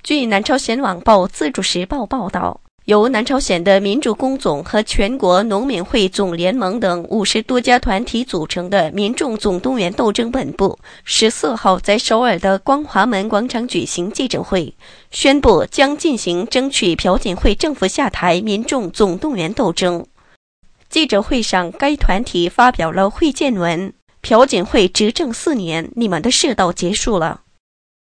据南朝鲜网报自主时报报道，由南朝鲜的民主工总和全国农民会总联盟等50多家团体组成的民众总动员斗争本部14号在首尔的光华门广场举行记者会，宣布将进行争取朴槿惠政府下台民众总动员斗争。记者会上，该团体发表了会见文：朴槿惠执政4年，你们的世道结束了。